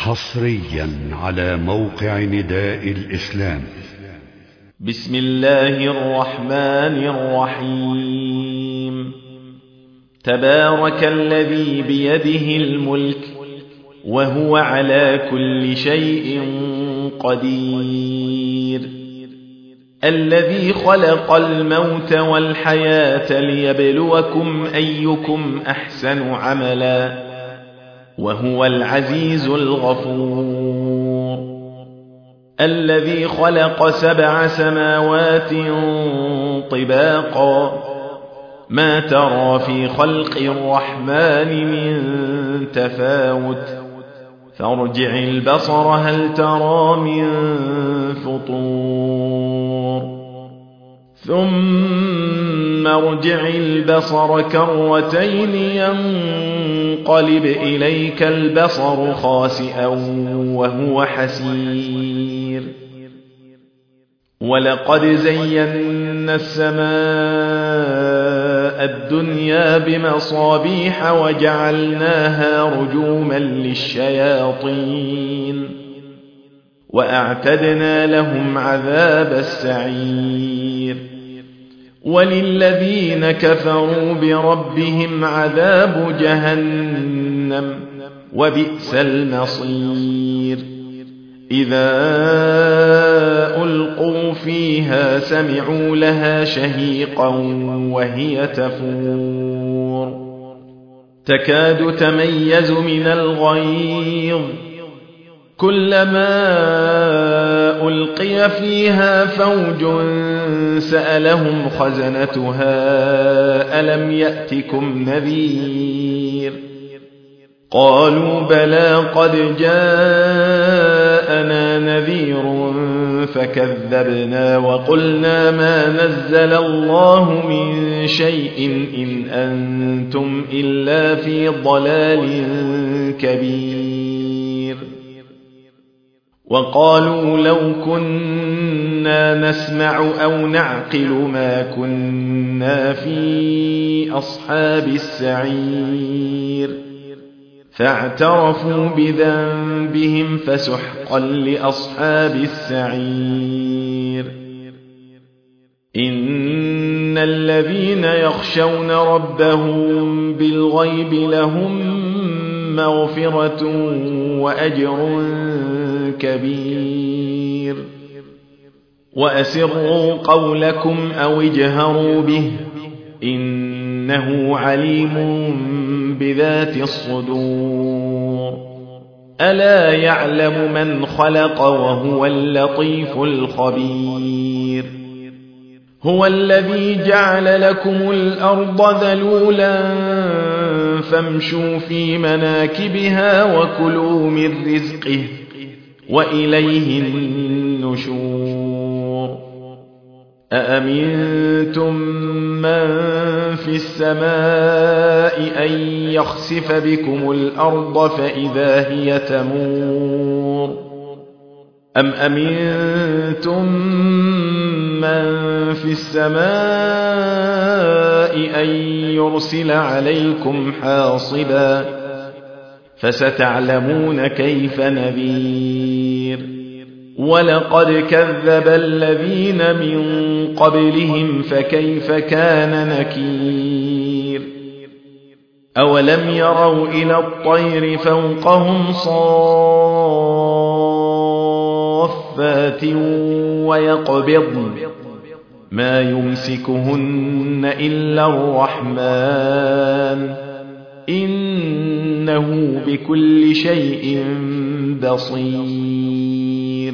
حصريا على موقع نداء الإسلام. بسم الله الرحمن الرحيم. تبارك الذي بيده الملك وهو على كل شيء قدير، الذي خلق الموت والحياة ليبلوكم أيكم أحسن عملا وهو العزيز الغفور، الذي خلق 7 سماوات طباقا ما ترى في خلق الرحمن من تفاوت فارجع البصر هل ترى من فطور ثم ارجع البصر كرتين ينقلب إليك البصر خاسئا وهو حسير، ولقد زينا السماء الدنيا بمصابيح وجعلناها رجوما للشياطين وأعتدنا لهم عذاب السعير، وللذين كفروا بربهم عذاب جهنم وبئس المصير. إذا ألقوا فيها سمعوا لها شهيقا وهي تفور تكاد تميز من الغيظ، كلما ألقي فيها فوج سألهم خزنتها ألم يأتكم نذير، قالوا بلى قد جاءنا نذير فكذبنا وقلنا ما نزل الله من شيء إن أنتم إلا في ضلال كبير، وقالوا لو كنا نسمع أو نعقل ما كنا في أصحاب السعير، فاعترفوا بذنبهم فسحقا لأصحاب السعير. إن الذين يخشون ربهم بالغيب لهم مغفرة وأجر كبير، وأسروا قولكم أو اجهروا به إنه عليم بذات الصدور، ألا يعلم من خلق وهو اللطيف الخبير. هو الذي جعل لكم الأرض ذلولا فامشوا في مناكبها وكلوا من رزقه وإليه النشور. أأمنتم من في السماء أن يخسف بكم الأرض فإذا هي تمور، أم أمنتم من في السماء أن يرسل عليكم حاصبا فستعلمون كيف نذير. ولقد كذب الذين من قبلهم فكيف كان نكير. أولم يروا إلى الطير فوقهم صافات ويقبضن ما يمسكهن إلا الرحمن إنه بكل شيء بصير.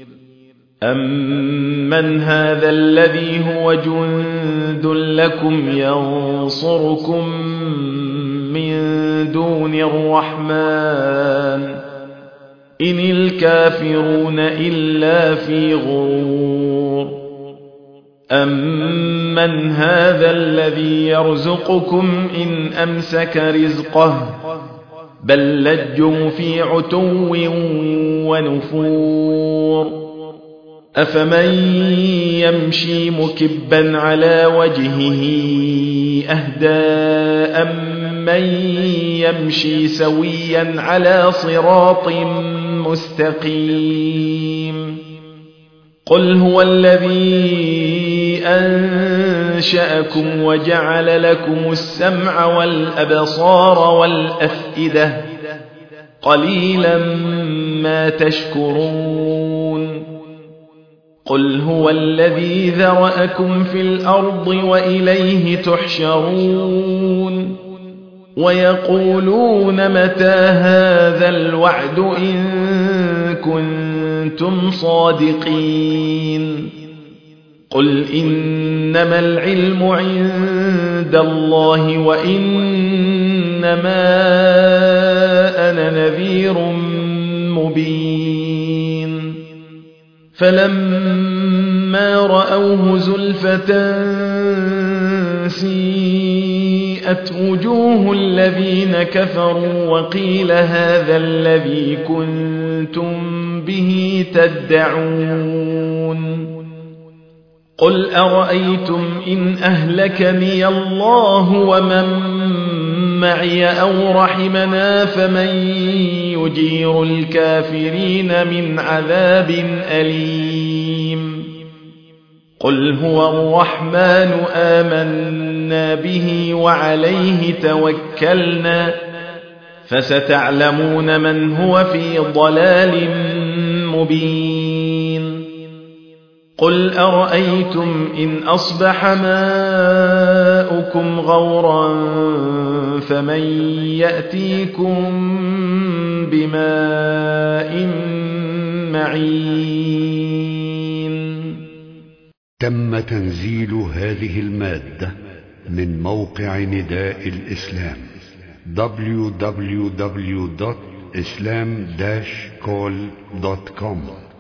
أمن هذا الذي هو جند لكم ينصركم من دون الرحمن إن الكافرون إلا في غرور. أمن هذا الذي يرزقكم إن أمسك رزقه بل لجوا في عتو ونفور. أفمن يمشي مكبا على وجهه أهدى أمن يمشي سويا على صراط مستقيم قل هو الذي أنشأكم وجعل لكم السمع والأبصار والأفئدة قليلا ما تشكرون قل هو الذي ذرأكم في الأرض وإليه تحشرون ويقولون متى هذا الوعد إن كنتم صادقين قل إنما العلم عند الله وإنما أنا نذير مبين فلما رأوه زلفة سيئت وجوه الذين كفروا وقيل هذا الذي كنتم به تدعون قل أرأيتم إن أهلكني الله ومن معي أو رحمنا فمن يجير الكافرين من عذاب أليم قل هو الرحمن آمنا به وعليه توكلنا فستعلمون من هو في ضلال مبين قل أرأيتم إن أصبح ماؤكم غورا فمن يأتيكم بماء معين. تم تنزيل هذه المادة من موقع نداء الإسلام www.islam-call.com